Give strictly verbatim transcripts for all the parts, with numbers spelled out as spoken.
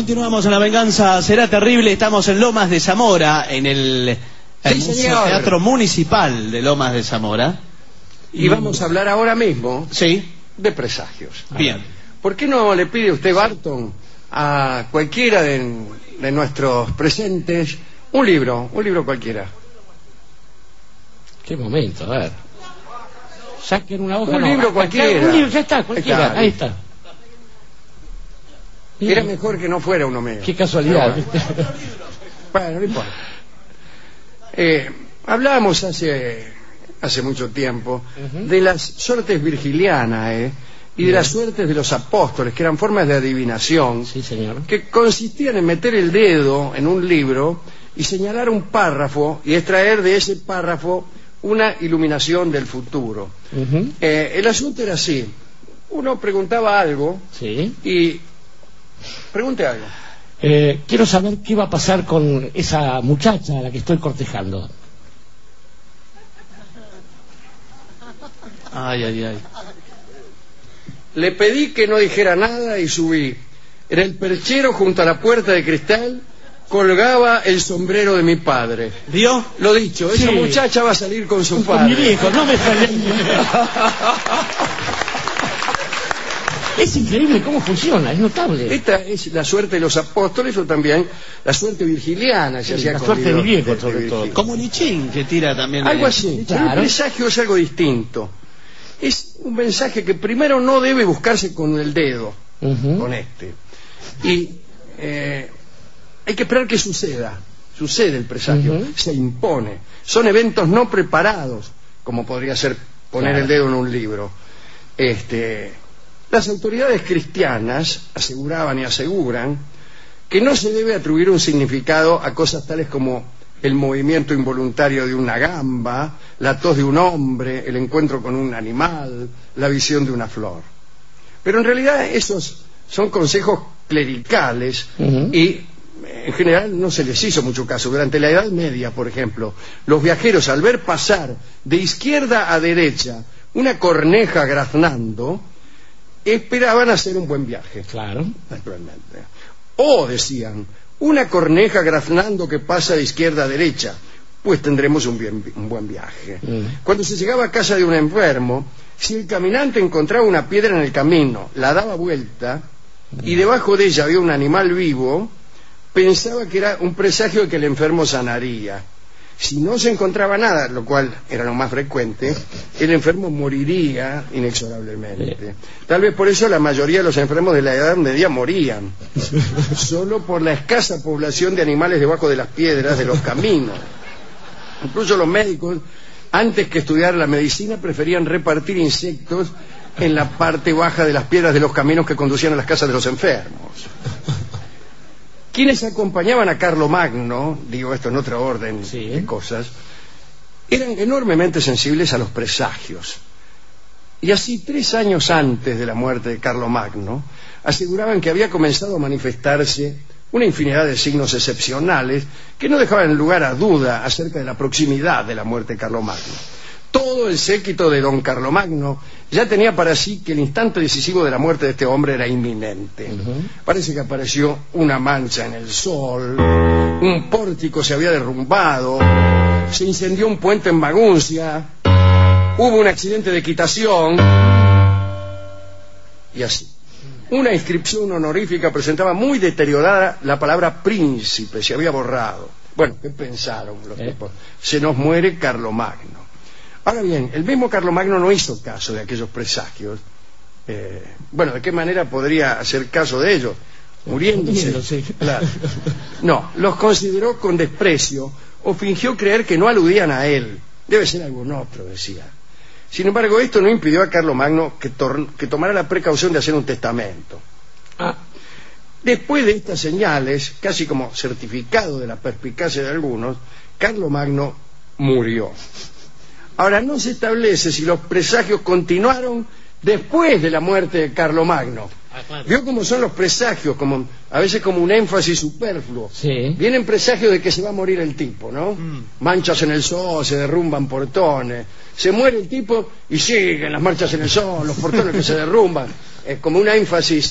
Continuamos en La Venganza Será Terrible. Estamos en Lomas de Zamora, en el, el sí, Museo Teatro Municipal de Lomas de Zamora. Y vamos a hablar ahora mismo sí. de presagios. Bien. ¿Por qué no le pide usted, Barton, a cualquiera de, de nuestros presentes un libro, un libro cualquiera? Qué momento, a ver. Saquen una hoja. Un no, libro acá, cualquiera. Un libro, ya está, cualquiera. Está, ahí está. Era mejor que no fuera uno mío. Qué casualidad. Bueno, no importa. Eh, hablábamos hace hace mucho tiempo uh-huh. de las suertes virgilianas eh, y de Bien. las suertes de los apóstoles, que eran formas de adivinación, sí, señor. que consistían en meter el dedo en un libro y señalar un párrafo y extraer de ese párrafo una iluminación del futuro. Uh-huh. Eh, el asunto era así. Uno preguntaba algo sí. y... Pregunte algo. Eh, quiero saber qué va a pasar con esa muchacha a la que estoy cortejando. Ay, ay, ay. Le pedí que no dijera nada y subí. En el perchero junto a la puerta de cristal colgaba el sombrero de mi padre. ¿Vio? Lo dicho, esa sí. muchacha va a salir con su con padre. Mi viejo, no me salió. Es increíble cómo funciona, es notable. Esta es la suerte de los apóstoles o también la suerte virgiliana. Se sí, hacía la suerte del viejo, sobre de todo. Como Lichín, que tira también. Algo así. Claro. El presagio es algo distinto. Es un mensaje que primero no debe buscarse con el dedo, uh-huh. con este. Y eh, hay que esperar que suceda. Sucede el presagio, uh-huh. se impone. Son eventos no preparados, como podría ser poner claro. el dedo en un libro. Este... Las autoridades cristianas aseguraban y aseguran que no se debe atribuir un significado a cosas tales como el movimiento involuntario de una gamba, la tos de un hombre, el encuentro con un animal, la visión de una flor. Pero en realidad esos son consejos clericales uh-huh. y en general no se les hizo mucho caso. Durante la Edad Media, por ejemplo, los viajeros al ver pasar de izquierda a derecha una corneja graznando, esperaban hacer un buen viaje. Claro. Naturalmente. O decían, una corneja graznando que pasa de izquierda a derecha, pues tendremos un, bien, un buen viaje. Mm. Cuando se llegaba a casa de un enfermo, si el caminante encontraba una piedra en el camino, la daba vuelta, mm. y debajo de ella había un animal vivo, pensaba que era un presagio de que el enfermo sanaría. Si no se encontraba nada, lo cual era lo más frecuente, el enfermo moriría inexorablemente. Tal vez por eso la mayoría de los enfermos de la Edad Media morían, solo por la escasa población de animales debajo de las piedras de los caminos. Incluso los médicos, antes que estudiar la medicina, preferían repartir insectos en la parte baja de las piedras de los caminos que conducían a las casas de los enfermos. Quienes acompañaban a Carlomagno, digo esto en otra orden sí. de cosas, eran enormemente sensibles a los presagios. Y así, tres años antes de la muerte de Carlomagno, aseguraban que había comenzado a manifestarse una infinidad de signos excepcionales que no dejaban lugar a duda acerca de la proximidad de la muerte de Carlomagno. Todo el séquito de don Carlomagno ya tenía para sí que el instante decisivo de la muerte de este hombre era inminente. Uh-huh. Parece que apareció una mancha en el sol, un pórtico se había derrumbado, se incendió un puente en Maguncia, hubo un accidente de equitación, y así. Una inscripción honorífica presentaba muy deteriorada la palabra príncipe, se había borrado. Bueno, ¿qué pensaron los ¿Eh? tipos? Se nos muere Carlomagno. Ahora bien, el mismo Carlomagno no hizo caso de aquellos presagios. Eh, bueno, ¿de qué manera podría hacer caso de ellos? Muriéndose. Sí. Claro. No, los consideró con desprecio o fingió creer que no aludían a él. Debe ser algún otro, decía. Sin embargo, esto no impidió a Carlomagno que, que tomara la precaución de hacer un testamento. Ah. Después de estas señales, casi como certificado de la perspicacia de algunos, Carlomagno murió. Ahora, no se establece si los presagios continuaron después de la muerte de Carlomagno. Ah, claro. ¿Vio cómo son los presagios? Como, a veces como un énfasis superfluo. Sí. Vienen presagios de que se va a morir el tipo, ¿no? Mm. Manchas en el sol, se derrumban portones. Se muere el tipo y siguen las marchas en el sol, los portones que se derrumban. Es como un énfasis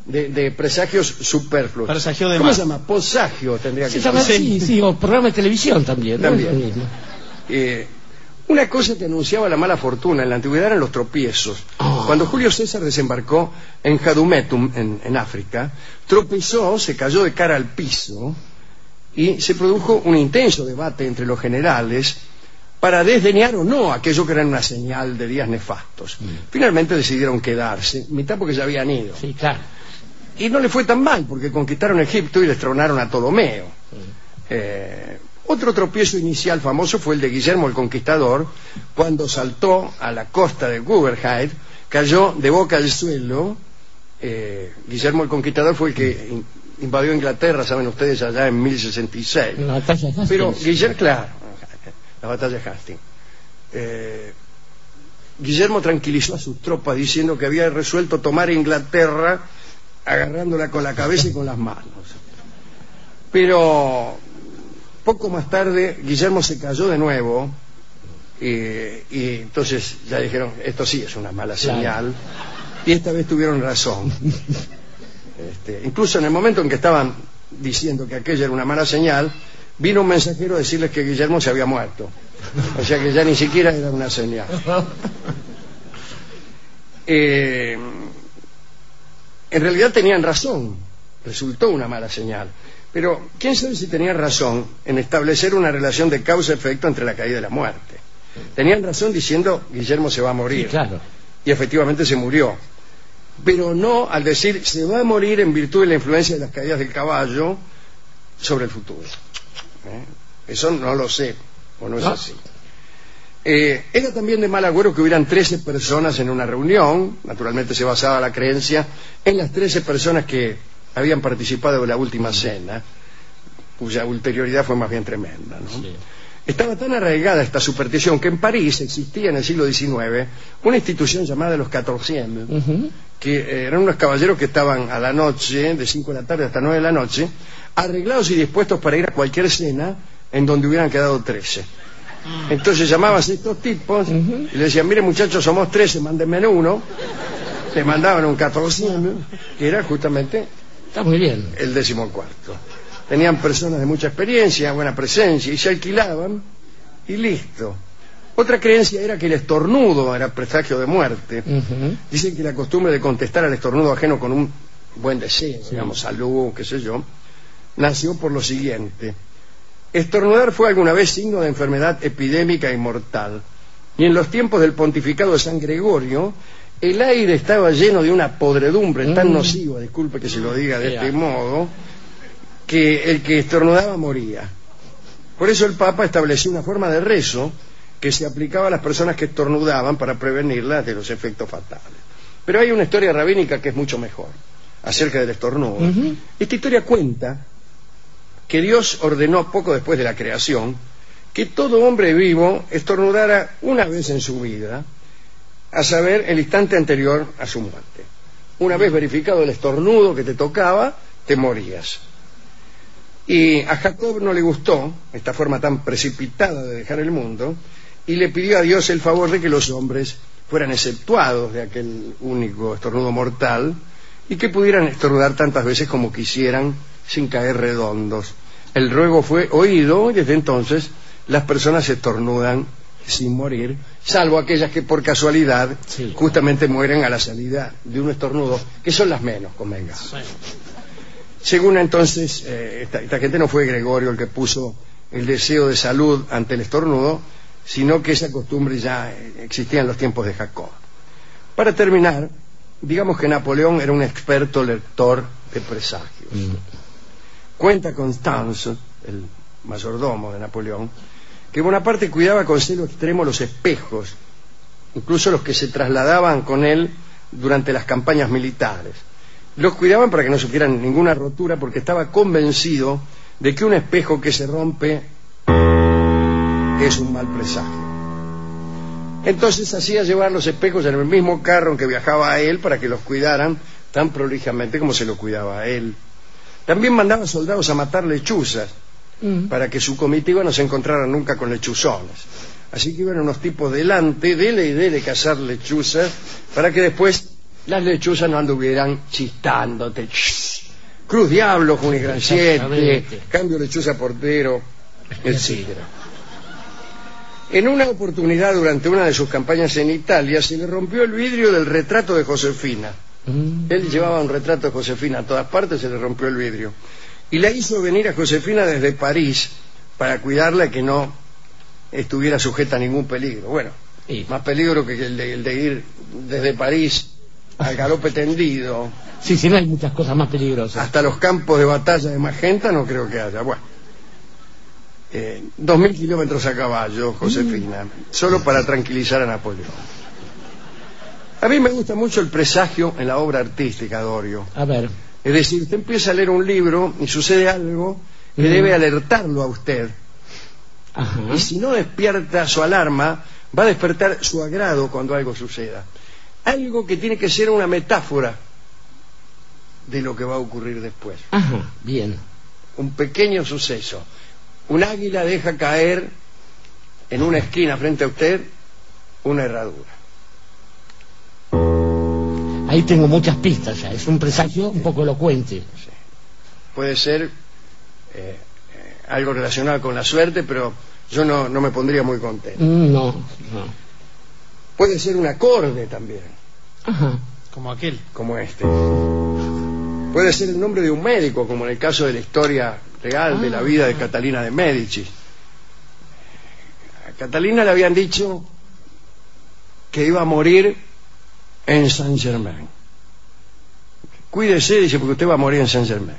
de, de presagios superfluos. Presagio de ¿Cómo más. se llama? Posagio tendría que Se llama llamar. así, sí, o programa de televisión también. ¿no? También. Es lo mismo. Eh, una cosa que anunciaba la mala fortuna en la antigüedad eran los tropiezos. Oh. Cuando Julio César desembarcó en Jadumetum, en, en África, tropezó, se cayó de cara al piso y se produjo un intenso debate entre los generales para desdeñar o no aquello que era una señal de días nefastos. Mm. Finalmente decidieron quedarse, mitad porque ya habían ido. Sí, claro. Y no le fue tan mal, porque conquistaron Egipto y les tronaron a Ptolomeo. Mm. Eh, otro tropiezo inicial famoso fue el de Guillermo el Conquistador, cuando saltó a la costa de Guberheide, cayó de boca al suelo. Eh, Guillermo el Conquistador fue el que in, invadió Inglaterra, saben ustedes, allá en mil sesenta y seis. La batalla de Hastings. Pero Guillermo, claro, la batalla de Hastings. Eh, Guillermo tranquilizó a sus tropas diciendo que había resuelto tomar Inglaterra agarrándola con la cabeza y con las manos. Pero poco más tarde Guillermo se cayó de nuevo y, y entonces ya dijeron, esto sí es una mala señal, claro. Y esta vez tuvieron razón. Este, incluso en el momento en que estaban diciendo que aquella era una mala señal, vino un mensajero a decirles que Guillermo se había muerto. O sea que ya ni siquiera era una señal. Eh, en realidad tenían razón, resultó una mala señal. Pero quién sabe si tenían razón en establecer una relación de causa-efecto entre la caída y la muerte. Tenían razón diciendo Guillermo se va a morir. Sí, claro. Y efectivamente se murió. Pero no al decir se va a morir en virtud de la influencia de las caídas del caballo sobre el futuro. ¿Eh? Eso no lo sé, o no es ¿No? así. Eh, era también de mal agüero que hubieran trece personas en una reunión. Naturalmente se basaba la creencia en las trece personas que habían participado de la última cena, cuya ulterioridad fue más bien tremenda, ¿no? Sí. Estaba tan arraigada esta superstición que en París existía en el siglo diecinueve una institución llamada los Quatorzièmes, uh-huh. que eh, eran unos caballeros que estaban a la noche, de cinco de la tarde hasta nueve de la noche, arreglados y dispuestos para ir a cualquier cena en donde hubieran quedado trece. Entonces llamabas a estos tipos uh-huh. y le decían, mire muchachos, somos trece, mándenme uno. Le mandaban un Quatorzième, que era justamente Está muy bien. el decimocuarto. Tenían personas de mucha experiencia, buena presencia, y se alquilaban y listo. Otra creencia era que el estornudo era presagio de muerte. Uh-huh. Dicen que la costumbre de contestar al estornudo ajeno con un buen deseo, sí. digamos, salud, qué sé yo, nació por lo siguiente. Estornudar fue alguna vez signo de enfermedad epidémica y mortal. Y en los tiempos del pontificado de San Gregorio, el aire estaba lleno de una podredumbre mm. tan nociva, disculpe que se lo diga de yeah. este modo, que el que estornudaba moría. Por eso el Papa estableció una forma de rezo que se aplicaba a las personas que estornudaban para prevenirlas de los efectos fatales. Pero hay una historia rabínica que es mucho mejor, acerca del estornudo. Uh-huh. Esta historia cuenta que Dios ordenó poco después de la creación que todo hombre vivo estornudara una vez en su vida, a saber, el instante anterior a su muerte. Una vez verificado el estornudo que te tocaba, te morías. Y a Jacob no le gustó esta forma tan precipitada de dejar el mundo y le pidió a Dios el favor de que los hombres fueran exceptuados de aquel único estornudo mortal y que pudieran estornudar tantas veces como quisieran sin caer redondos. El ruego fue oído y desde entonces las personas estornudan sin morir, salvo aquellas que por casualidad sí. justamente mueren a la salida de un estornudo, que son las menos, convengamos. Sí. Según entonces, eh, esta, esta gente no fue Gregorio el que puso el deseo de salud ante el estornudo, sino que esa costumbre ya existía en los tiempos de Jacob. Para terminar, digamos que Napoleón era un experto lector de presagios. Mm. Cuenta Constance, el mayordomo de Napoleón, que Bonaparte cuidaba con celo extremo los espejos, incluso los que se trasladaban con él durante las campañas militares. Los cuidaban para que no sufrieran ninguna rotura, porque estaba convencido de que un espejo que se rompe es un mal presagio. Entonces hacía llevar los espejos en el mismo carro en que viajaba a él para que los cuidaran tan prolijamente como se lo cuidaba a él. También mandaba soldados a matar lechuzas mm. para que su comitiva no se encontrara nunca con lechuzones. Así que iban unos tipos delante, dele y dele cazar lechuzas, para que después las lechuzas no anduvieran chistándote. Cruz Diablo, Juni Gran siete, Cambio Lechuza Portero, etcétera. En una oportunidad, durante una de sus campañas en Italia, se le rompió el vidrio del retrato de Josefina. Mm. Él llevaba un retrato de Josefina a todas partes, se le rompió el vidrio. Y la hizo venir a Josefina desde París para cuidarla que no estuviera sujeta a ningún peligro. Bueno, sí. Más peligro que el de, el de ir desde París al galope tendido. Sí, sí, no hay muchas cosas más peligrosas. Hasta los campos de batalla de Magenta no creo que haya. Bueno. Eh, dos mil kilómetros a caballo, Josefina, mm. solo para tranquilizar a Napoleón. A mí me gusta mucho el presagio en la obra artística, Dorio. A ver. Es decir, usted empieza a leer un libro y sucede algo que mm. debe alertarlo a usted. Ajá. Y si no despierta su alarma, va a despertar su agrado cuando algo suceda. Algo que tiene que ser una metáfora de lo que va a ocurrir después. Ajá, bien. Un pequeño suceso. Un águila deja caer en una esquina frente a usted una herradura. Ahí tengo muchas pistas ya. Es un presagio un poco elocuente. Sí. Puede ser eh, eh, algo relacionado con la suerte, pero yo no, no me pondría muy contento. Mm, no, no. Puede ser un acorde también. Ajá. Como aquel. Como este. Puede ser el nombre de un médico, como en el caso de la historia real ah, de la vida de Catalina de Médici. A Catalina le habían dicho que iba a morir en Saint Germain. Cuídese, dice, porque usted va a morir en Saint Germain.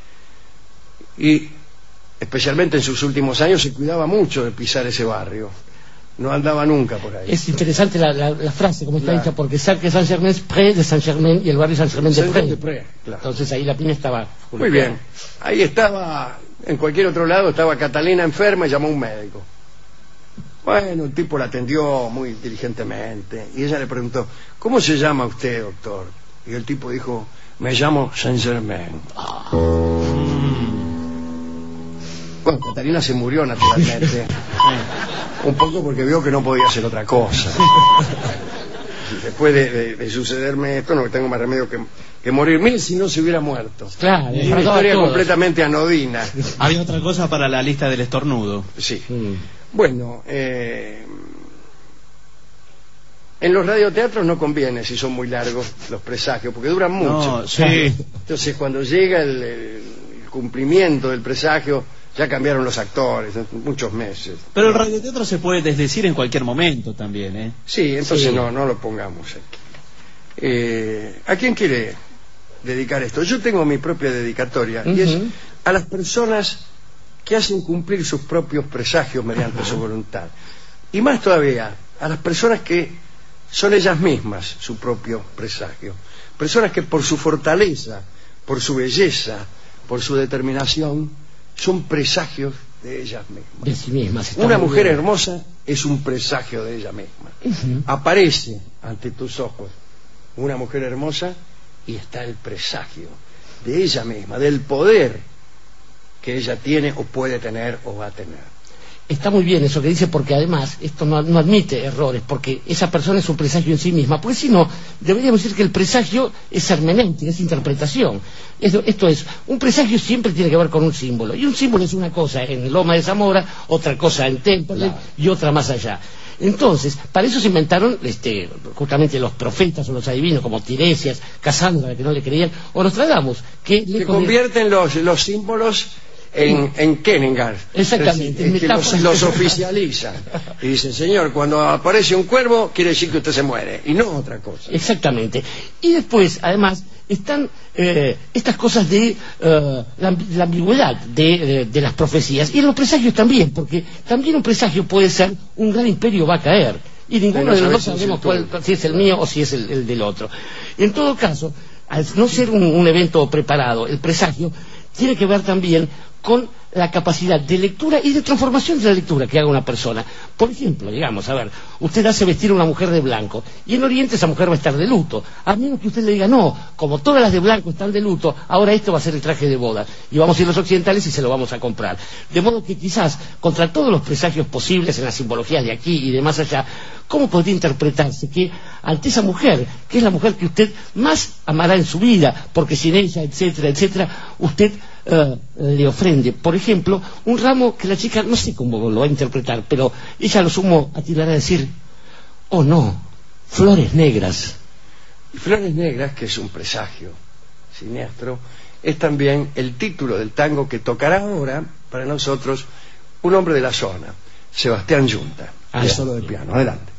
Y especialmente en sus últimos años se cuidaba mucho de pisar ese barrio. No andaba nunca por ahí. Es interesante la, la, la frase, como está dicha, porque Cercle Saint Germain es près de Saint Germain y el barrio Saint Germain de Prés. Claro. Entonces ahí la piña estaba. Muy bien. Ahí estaba, en cualquier otro lado, estaba Catalina enferma y llamó a un médico. Bueno, el tipo la atendió muy diligentemente y ella le preguntó, ¿cómo se llama usted, doctor? Y el tipo dijo, me llamo Saint Germain. Ah. Bueno, Catalina se murió naturalmente. Un poco porque vio que no podía hacer otra cosa. Después de, de, de sucederme esto, no tengo más remedio que, que morir. Mire si no se hubiera muerto. Claro, es una historia completamente anodina. Había otra cosa para la lista del estornudo. Sí. Mm. Bueno, eh, en los radioteatros no conviene si son muy largos los presagios, porque duran mucho. No, sí. Entonces, cuando llega el, el cumplimiento del presagio, ya cambiaron los actores, muchos meses. Pero el radioteatro se puede desdecir en cualquier momento también, ¿eh? Sí, entonces sí. no, no lo pongamos aquí. Eh, ¿A quién quiere dedicar esto? Yo tengo mi propia dedicatoria, uh-huh. y es a las personas que hacen cumplir sus propios presagios mediante uh-huh. su voluntad. Y más todavía, a las personas que son ellas mismas su propio presagio. Personas que por su fortaleza, por su belleza, por su determinación, son presagios de ellas mismas. De sí mismas. Una mujer bien. hermosa es un presagio de ella misma. Uh-huh. Aparece ante tus ojos una mujer hermosa y está el presagio de ella misma, del poder que ella tiene o puede tener o va a tener. Está muy bien eso que dice, porque además esto no, no admite errores, porque esa persona es un presagio en sí misma, porque si no, deberíamos decir que el presagio es hermenéutica, es interpretación. Esto, esto es, un presagio siempre tiene que ver con un símbolo, y un símbolo es una cosa en Loma de Zamora, otra cosa en Temple, claro. y otra más allá. Entonces, para eso se inventaron este, justamente los profetas o los adivinos, como Tiresias, Casandra, que no le creían, o Nostradamus, que le que convierten los, los símbolos en, en Kenningar. Exactamente. Es, es que los, los oficializan. Y dicen, señor, cuando aparece un cuervo, quiere decir que usted se muere, y no otra cosa. Exactamente. Y después, además, están eh, estas cosas de uh, la, la ambigüedad de, de, de las profecías. Y en los presagios también, porque también un presagio puede ser un gran imperio va a caer. Y ninguno de los dos sabemos cuál, si es el mío o si es el, el del otro. En todo caso, al no ser un, un evento preparado, el presagio tiene que ver también con la capacidad de lectura y de transformación de la lectura que haga una persona. Por ejemplo, digamos, a ver, usted hace vestir a una mujer de blanco y en Oriente esa mujer va a estar de luto, a menos que usted le diga, no, como todas las de blanco están de luto, ahora esto va a ser el traje de boda y vamos a ir los occidentales y se lo vamos a comprar. De modo que quizás, contra todos los presagios posibles en las simbologías de aquí y de más allá, ¿cómo podría interpretarse que ante esa mujer, que es la mujer que usted más amará en su vida, porque sin ella, etcétera, etcétera, usted Uh, le ofrende, por ejemplo, un ramo que la chica, no sé cómo lo va a interpretar, pero ella lo sumo a tirar a decir, oh no, flores negras. Y Flores Negras, que es un presagio siniestro, es también el título del tango que tocará ahora para nosotros un hombre de la zona, Sebastián Yunta, Ah, el solo de piano. Adelante.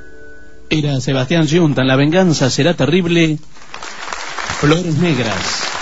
Era Sebastián Yunta, La venganza será terrible, Flores Negras.